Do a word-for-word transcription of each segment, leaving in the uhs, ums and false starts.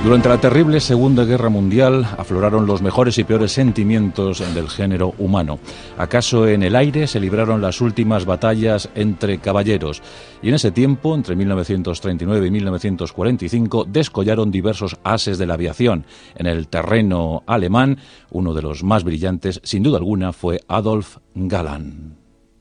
Durante la terrible Segunda Guerra Mundial afloraron los mejores y peores sentimientos del género humano. ¿Acaso en el aire se libraron las últimas batallas entre caballeros? Y en ese tiempo, entre mil novecientos treinta y nueve y mil novecientos cuarenta y cinco, descollaron diversos ases de la aviación. En el terreno alemán, uno de los más brillantes, sin duda alguna, fue Adolf Galland.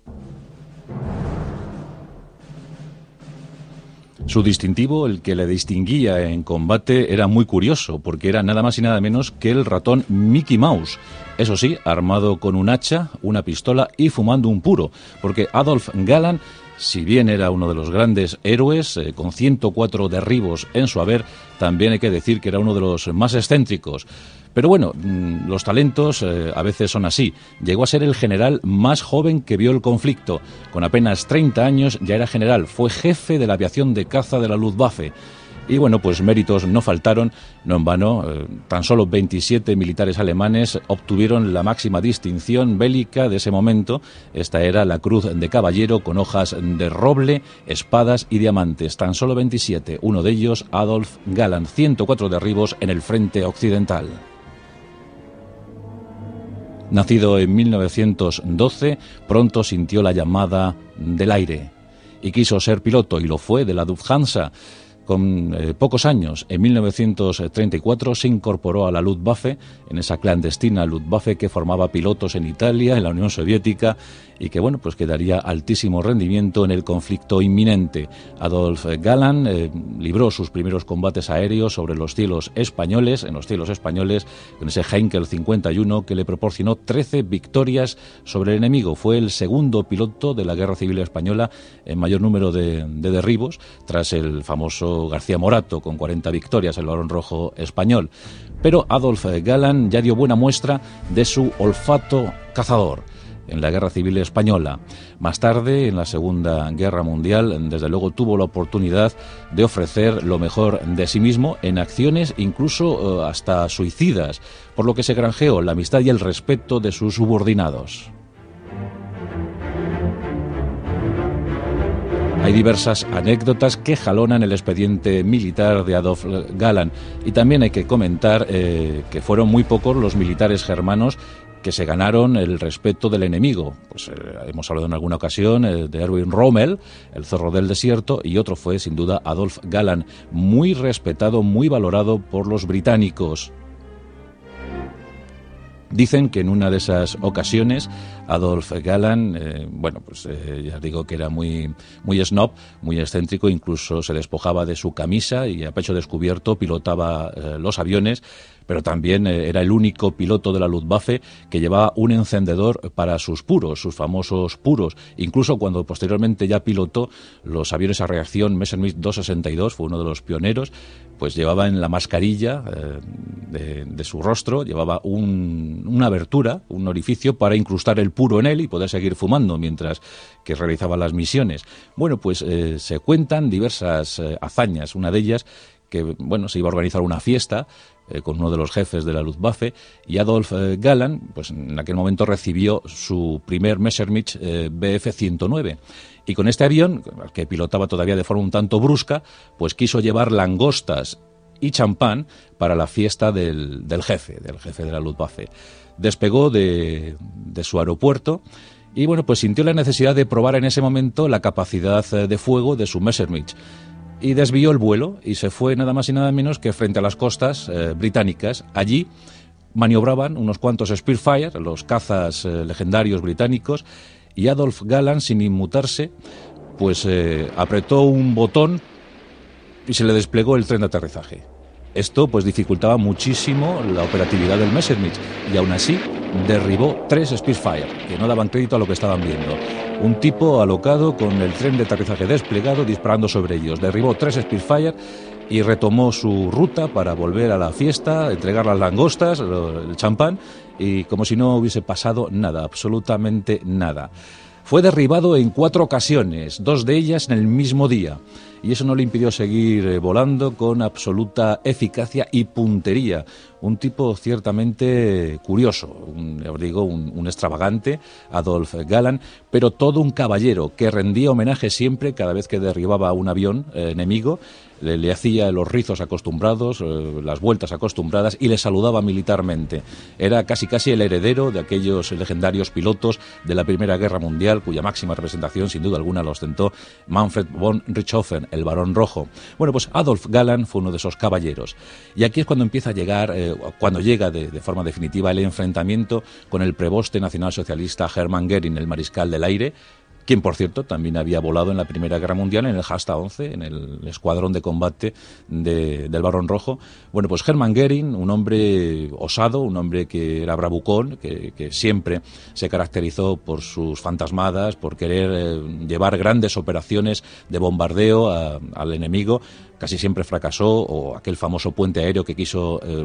Su distintivo, el que le distinguía en combate, era muy curioso, porque era nada más y nada menos que el ratón Mickey Mouse. Eso sí, armado con un hacha, una pistola y fumando un puro, porque Adolf Galland, si bien era uno de los grandes héroes, eh, con ciento cuatro derribos en su haber, también hay que decir que era uno de los más excéntricos. Pero bueno, los talentos eh, a veces son así. Llegó a ser el general más joven que vio el conflicto. Con apenas treinta años ya era general, fue jefe de la aviación de caza de la Luftwaffe. Y bueno, pues méritos no faltaron, no en vano, eh, tan solo veintisiete militares alemanes obtuvieron la máxima distinción bélica de ese momento. Esta era la Cruz de Caballero con hojas de roble, espadas y diamantes. Tan solo veintisiete, uno de ellos Adolf Galland, ciento cuatro derribos en el frente occidental. Nacido en mil novecientos doce, pronto sintió la llamada del aire y quiso ser piloto, y lo fue, de la Lufthansa. Con eh, pocos años, en mil novecientos treinta y cuatro, se incorporó a la Luftwaffe, en esa clandestina Luftwaffe que formaba pilotos en Italia, en la Unión Soviética, y que, bueno, pues que daría altísimo rendimiento en el conflicto inminente. Adolf Galland eh, libró sus primeros combates aéreos sobre los cielos españoles, en los cielos españoles, con ese Heinkel cincuenta y uno que le proporcionó trece victorias sobre el enemigo. Fue el segundo piloto de la Guerra Civil Española en mayor número de, de derribos, tras el famoso García Morato, con cuarenta victorias, el Barón Rojo español. Pero Adolf Galland ya dio buena muestra de su olfato cazador en la Guerra Civil Española. Más tarde, en la Segunda Guerra Mundial, desde luego tuvo la oportunidad de ofrecer lo mejor de sí mismo en acciones incluso uh, hasta suicidas, por lo que se granjeó la amistad y el respeto de sus subordinados. Hay diversas anécdotas que jalonan el expediente militar de Adolf Galland, y también hay que comentar eh, que fueron muy pocos los militares germanos que se ganaron el respeto del enemigo. Pues eh, hemos hablado en alguna ocasión eh, de Erwin Rommel, el zorro del desierto, y otro fue sin duda Adolf Galland, muy respetado, muy valorado por los británicos. Dicen que en una de esas ocasiones Adolf Galland, eh, bueno, pues eh, ya digo que era muy, muy snob, muy excéntrico, incluso se despojaba de su camisa y a pecho descubierto pilotaba eh, los aviones, pero también eh, era el único piloto de la Luftwaffe que llevaba un encendedor para sus puros, sus famosos puros. Incluso cuando posteriormente ya pilotó los aviones a reacción Messerschmitt doscientos sesenta y dos, fue uno de los pioneros, pues llevaba en la mascarilla eh, de, de su rostro, llevaba un, una abertura, un orificio para incrustar el puro en él y poder seguir fumando mientras que realizaba las misiones. Bueno, pues eh, se cuentan diversas eh, hazañas. Una de ellas, que bueno, se iba a organizar una fiesta eh, con uno de los jefes de la Luftwaffe, y Adolf eh, Galland, pues en aquel momento recibió su primer Messerschmitt eh, B F ciento nueve. Y con este avión, al que pilotaba todavía de forma un tanto brusca, pues quiso llevar langostas y champán para la fiesta del, del jefe, del jefe de la Luftwaffe. Despegó de, de su aeropuerto y, bueno, pues sintió la necesidad de probar en ese momento la capacidad de fuego de su Messerschmitt. Y desvió el vuelo y se fue nada más y nada menos que frente a las costas eh, británicas. Allí maniobraban unos cuantos Spitfire, los cazas eh, legendarios británicos, y Adolf Galland, sin inmutarse, pues eh, apretó un botón y se le desplegó el tren de aterrizaje. Esto pues dificultaba muchísimo la operatividad del Messerschmitt, y aún así derribó tres Spitfire, que no daban crédito a lo que estaban viendo. Un tipo alocado con el tren de aterrizaje desplegado disparando sobre ellos. Derribó tres Spitfire y retomó su ruta para volver a la fiesta, entregar las langostas, el champán, y como si no hubiese pasado nada, absolutamente nada. Fue derribado en cuatro ocasiones, dos de ellas en el mismo día. y eso no le impidió seguir eh, volando con absoluta eficacia y puntería. Un tipo ciertamente curioso, un, os digo, un, un extravagante, Adolf Galland, pero todo un caballero que rendía homenaje siempre cada vez que derribaba un avión eh, enemigo. Le, le hacía los rizos acostumbrados, eh, las vueltas acostumbradas y le saludaba militarmente. Era casi casi el heredero de aquellos legendarios pilotos de la Primera Guerra Mundial, cuya máxima representación sin duda alguna lo ostentó Manfred von Richthofen, el Barón Rojo. Bueno, pues Adolf Galland fue uno de esos caballeros. Y aquí es cuando empieza a llegar, eh, cuando llega de, de forma definitiva el enfrentamiento con el preboste nacionalsocialista Hermann Göring, el mariscal del aire, quien, por cierto, también había volado en la Primera Guerra Mundial en el Jasta once, en el escuadrón de combate de, del Barón Rojo. Bueno, pues Hermann Göring, un hombre osado, un hombre que era bravucón, que, que siempre se caracterizó por sus fantasmadas, por querer eh, llevar grandes operaciones de bombardeo a, al enemigo. Casi siempre fracasó, o aquel famoso puente aéreo que quiso eh,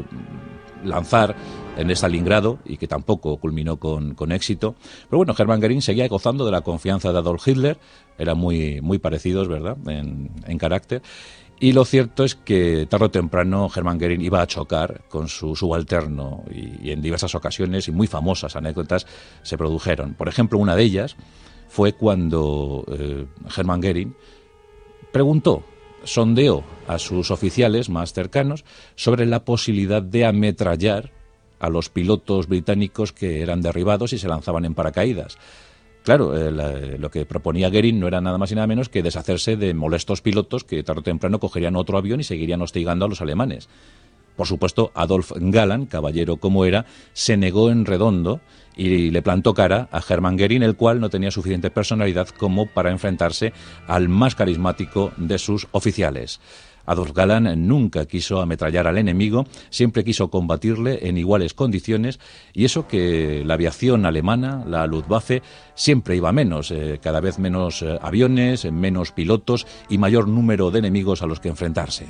lanzar en Stalingrado y que tampoco culminó con, con éxito. Pero bueno, Hermann Göring seguía gozando de la confianza de Adolf Hitler, eran muy, muy parecidos, ¿verdad?, en, en carácter. Y lo cierto es que tarde o temprano Hermann Göring iba a chocar con su subalterno y, y en diversas ocasiones y muy famosas anécdotas se produjeron. Por ejemplo, una de ellas fue cuando eh, Hermann Göring preguntó, sondeó a sus oficiales más cercanos sobre la posibilidad de ametrallar a los pilotos británicos que eran derribados y se lanzaban en paracaídas. Claro, eh, la, lo que proponía Göring no era nada más y nada menos que deshacerse de molestos pilotos que tarde o temprano cogerían otro avión y seguirían hostigando a los alemanes. Por supuesto, Adolf Galland, caballero como era, se negó en redondo y le plantó cara a Hermann Göring, el cual no tenía suficiente personalidad como para enfrentarse al más carismático de sus oficiales. Adolf Galland nunca quiso ametrallar al enemigo, siempre quiso combatirle en iguales condiciones, y eso que la aviación alemana, la Luftwaffe, siempre iba menos, eh, cada vez menos eh, aviones, menos pilotos y mayor número de enemigos a los que enfrentarse.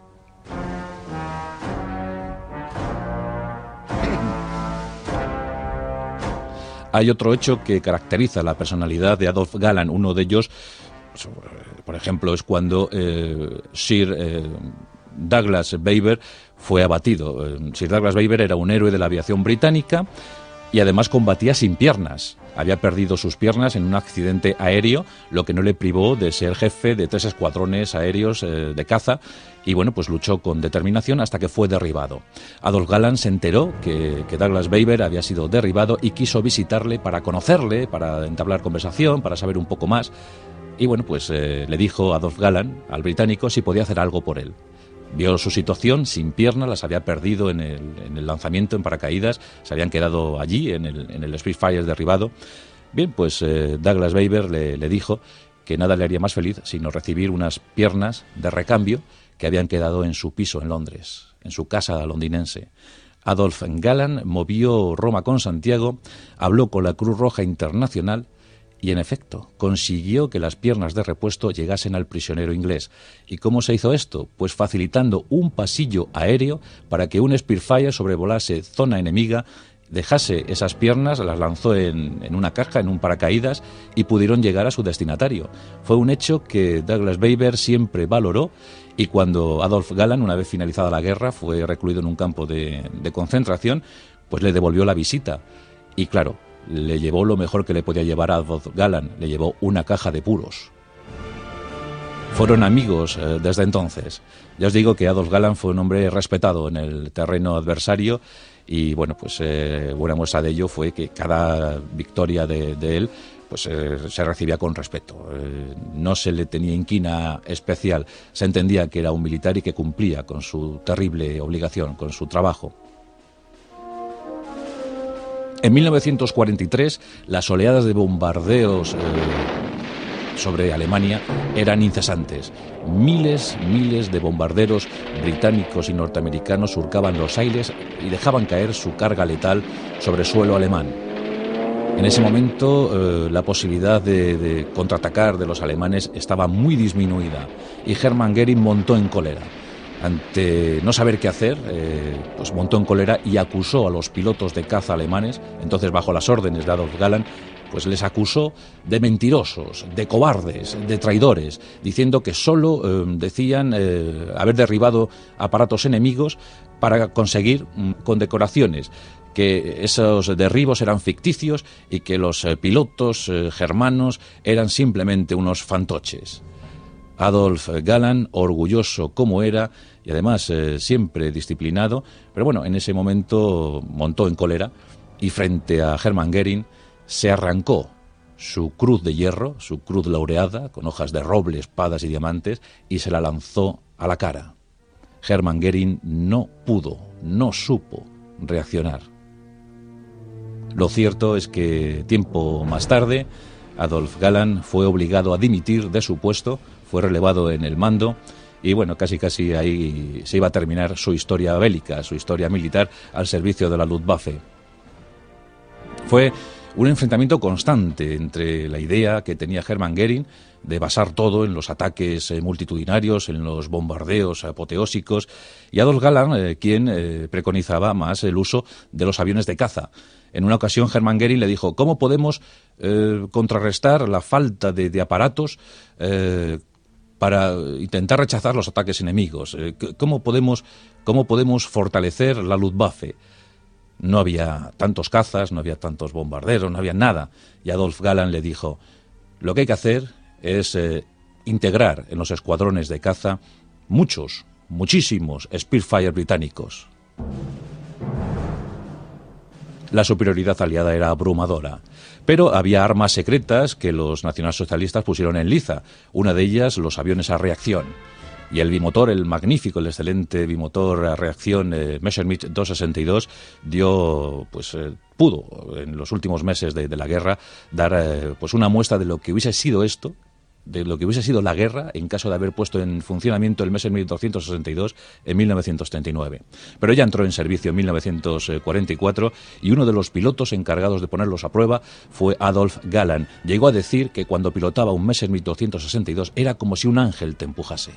Hay otro hecho que caracteriza la personalidad de Adolf Galland. Uno de ellos, por ejemplo, es cuando eh, Sir eh, Douglas Baber fue abatido. Eh, Sir Douglas Baber era un héroe de la aviación británica y además combatía sin piernas. Había perdido sus piernas en un accidente aéreo, lo que no le privó de ser jefe de tres escuadrones aéreos eh, de caza, y bueno, pues luchó con determinación hasta que fue derribado. Adolf Galland se enteró que, que Douglas Baber había sido derribado y quiso visitarle para conocerle, para entablar conversación, para saber un poco más, y bueno, pues eh, le dijo Adolf Galland al británico si podía hacer algo por él. Vio su situación, sin piernas, las había perdido en el, en el lanzamiento en paracaídas, se habían quedado allí en el, en el Spitfire derribado. Bien, pues eh, Douglas Baber le, le dijo que nada le haría más feliz sino recibir unas piernas de recambio que habían quedado en su piso en Londres, en su casa londinense. Adolf Galland movió Roma con Santiago, habló con la Cruz Roja Internacional y, en efecto, consiguió que las piernas de repuesto llegasen al prisionero inglés. ¿Y cómo se hizo esto? Pues facilitando un pasillo aéreo para que un Spitfire sobrevolase zona enemiga, dejase esas piernas, las lanzó en, en una caja, en un paracaídas, y pudieron llegar a su destinatario. Fue un hecho que Douglas Baber siempre valoró, y cuando Adolf Galland, una vez finalizada la guerra, fue recluido en un campo de, de concentración, pues le devolvió la visita. Y claro, le llevó lo mejor que le podía llevar a Adolf Galland, le llevó una caja de puros. Fueron amigos eh, desde entonces. Ya os digo que Adolf Galland fue un hombre respetado en el terreno adversario y bueno, pues eh, buena muestra de ello fue que cada victoria de, de él pues eh, se recibía con respeto. Eh, no se le tenía inquina especial, se entendía que era un militar y que cumplía con su terrible obligación, con su trabajo. En mil novecientos cuarenta y tres, las oleadas de bombardeos eh, sobre Alemania eran incesantes. Miles, miles de bombarderos británicos y norteamericanos surcaban los aires y dejaban caer su carga letal sobre suelo alemán. En ese momento, eh, la posibilidad de, de contraatacar de los alemanes estaba muy disminuida y Hermann Göring montó en cólera. Ante no saber qué hacer, eh, pues montó en cólera y acusó a los pilotos de caza alemanes, entonces bajo las órdenes de Adolf Galland, pues les acusó de mentirosos, de cobardes, de traidores, diciendo que solo eh, decían eh, haber derribado aparatos enemigos para conseguir mm, condecoraciones, que esos derribos eran ficticios y que los eh, pilotos eh, germanos eran simplemente unos fantoches. Adolf Galland, orgulloso como era y además eh, siempre disciplinado, pero bueno, en ese momento montó en cólera y frente a Hermann Göring se arrancó su cruz de hierro, su cruz laureada, con hojas de roble, espadas y diamantes, y se la lanzó a la cara. Hermann Göring no pudo, no supo reaccionar. Lo cierto es que tiempo más tarde, Adolf Galland fue obligado a dimitir de su puesto, fue relevado en el mando, y bueno, casi casi ahí se iba a terminar su historia bélica, su historia militar al servicio de la Luftwaffe. Fue un enfrentamiento constante entre la idea que tenía Hermann Göring de basar todo en los ataques eh, multitudinarios, en los bombardeos apoteósicos, y Adolf Galland, eh, quien eh, preconizaba más el uso de los aviones de caza. En una ocasión Hermann Göring le dijo: ¿cómo podemos eh, contrarrestar la falta de, de aparatos eh, para intentar rechazar los ataques enemigos? Eh, ¿cómo podemos, cómo podemos fortalecer la Luftwaffe? No había tantos cazas, no había tantos bombarderos, no había nada. Y Adolf Galland le dijo: lo que hay que hacer es eh, integrar en los escuadrones de caza muchos, muchísimos Spitfire británicos. La superioridad aliada era abrumadora, pero había armas secretas que los nacionalsocialistas pusieron en liza, una de ellas los aviones a reacción. Y el bimotor, el magnífico, el excelente bimotor a reacción eh, Messerschmitt doscientos sesenta y dos dio, pues eh, pudo en los últimos meses de, de la guerra dar eh, pues una muestra de lo que hubiese sido esto, de lo que hubiese sido la guerra en caso de haber puesto en funcionamiento el Messerschmitt doscientos sesenta y dos en mil novecientos treinta y nueve. Pero ya entró en servicio en mil novecientos cuarenta y cuatro y uno de los pilotos encargados de ponerlos a prueba fue Adolf Galland. Llegó a decir que cuando pilotaba un Messerschmitt doscientos sesenta y dos era como si un ángel te empujase.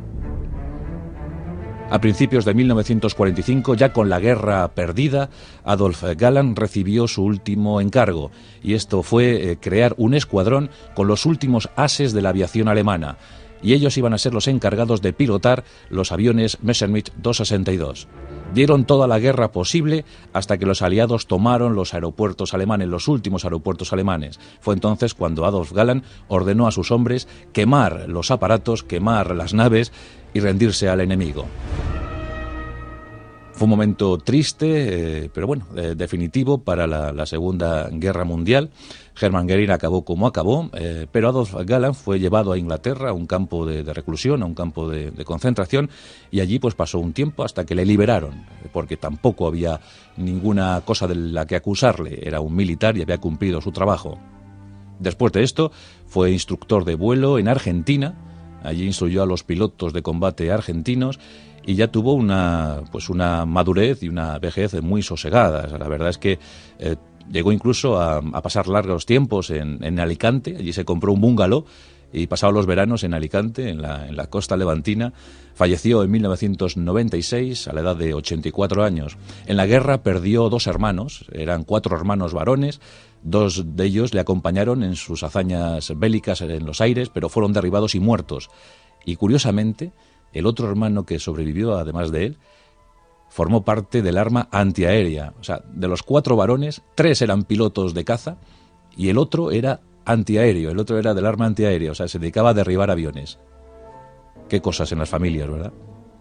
A principios de mil novecientos cuarenta y cinco, ya con la guerra perdida, Adolf Galland recibió su último encargo, y esto fue eh, crear un escuadrón con los últimos ases de la aviación alemana, y ellos iban a ser los encargados de pilotar los aviones Messerschmitt doscientos sesenta y dos. Dieron toda la guerra posible hasta que los aliados tomaron los aeropuertos alemanes, los últimos aeropuertos alemanes. Fue entonces cuando Adolf Galland ordenó a sus hombres quemar los aparatos, quemar las naves y rendirse al enemigo. Fue un momento triste, eh, pero bueno, eh, definitivo para la, la Segunda Guerra Mundial. Hermann Göring acabó como acabó, eh, pero Adolf Galland fue llevado a Inglaterra, a un campo de, de reclusión, a un campo de, de concentración, y allí pues pasó un tiempo hasta que le liberaron, porque tampoco había ninguna cosa de la que acusarle, era un militar y había cumplido su trabajo. Después de esto, fue instructor de vuelo en Argentina, allí instruyó a los pilotos de combate argentinos, y ya tuvo una pues una madurez y una vejez muy sosegadas. La verdad es que eh, llegó incluso a, a pasar largos tiempos en, en Alicante. Allí se compró un bungalow y pasaba los veranos en Alicante, en la, en la costa levantina. Falleció en mil novecientos noventa y seis a la edad de ochenta y cuatro años. En la guerra perdió dos hermanos, eran cuatro hermanos varones. Dos de ellos le acompañaron en sus hazañas bélicas en los aires, pero fueron derribados y muertos. Y curiosamente, el otro hermano que sobrevivió, además de él, formó parte del arma antiaérea. O sea, de los cuatro varones, tres eran pilotos de caza y el otro era antiaéreo, el otro era del arma antiaérea, o sea, se dedicaba a derribar aviones. Qué cosas en las familias, ¿verdad?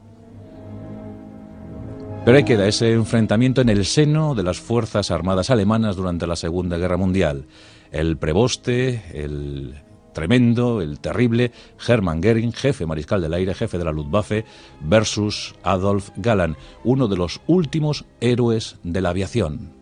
Pero ahí queda ese enfrentamiento en el seno de las Fuerzas Armadas alemanas durante la Segunda Guerra Mundial. El preboste, el tremendo, el terrible Hermann Göring, jefe mariscal del aire, jefe de la Luftwaffe, versus Adolf Galland, uno de los últimos héroes de la aviación.